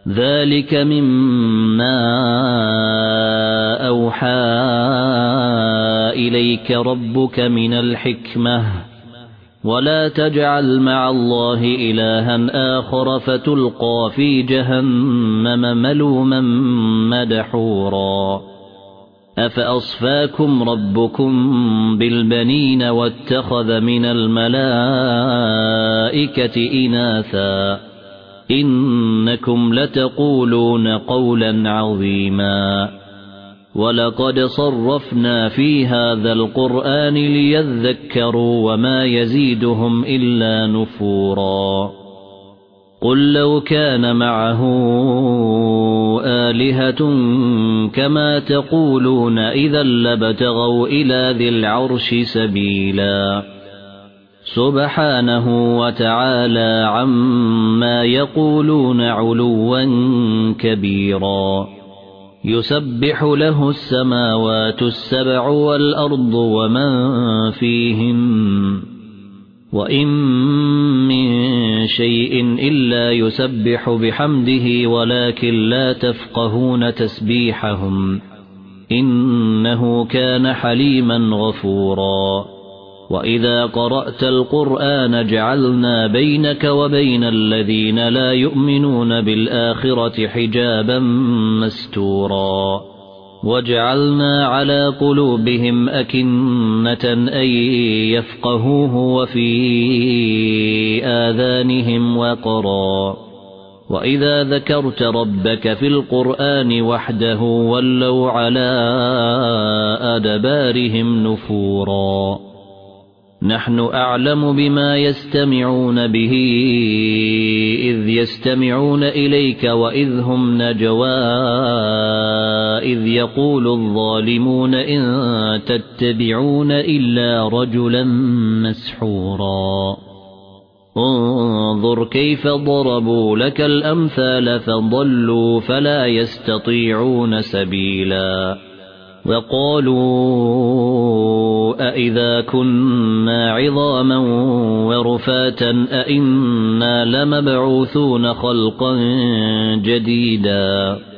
ذلك مما أوحى إليك ربك من الحكمة ولا تجعل مع الله إلها آخر فتلقى في جهنم ملوما مدحورا أفأصفاكم ربكم بالبنين واتخذ من الملائكة إناثا إنكم لتقولون قولا عظيما ولقد صرفنا في هذا القرآن ليذكروا وما يزيدهم إلا نفورا قل لو كان معه آلهة كما تقولون إذا لابتغوا إلى ذي العرش سبيلا سبحانه وتعالى عما يقولون علوا كبيرا يسبح له السماوات السبع والأرض ومن فيهن وإن من شيء إلا يسبح بحمده ولكن لا تفقهون تسبيحهم إنه كان حليما غفورا وإذا قرأت القرآن جعلنا بينك وبين الذين لا يؤمنون بالآخرة حجابا مستورا وجعلنا على قلوبهم أكنة أن يفقهوه وفي آذانهم وقرا وإذا ذكرت ربك في القرآن وحده ولوا على أدبارهم نفورا نحن أعلم بما يستمعون به إذ يستمعون إليك وإذ هم نجوى إذ يقول الظالمون إن تتبعون إلا رجلا مسحورا انظر كيف ضربوا لك الأمثال فضلوا فلا يستطيعون سبيلا وقالوا أئذا كنا عظاما ورفاتا أئنا لمبعوثون خلقا جديدا